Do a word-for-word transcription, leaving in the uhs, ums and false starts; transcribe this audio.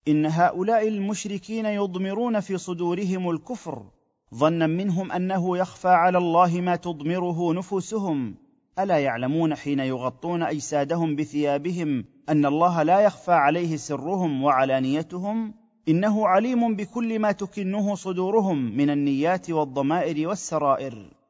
إن هؤلاء المشركين يضمرون في صدورهم الكفر ظنا منهم أنه يخفى على الله ما تضمره نفوسهم. ألا يعلمون حين يغطون أجسادهم بثيابهم أن الله لا يخفى عليه سرهم وعلانيتهم؟ إنه عليم بكل ما تكنه صدورهم من النيات والضمائر والسرائر.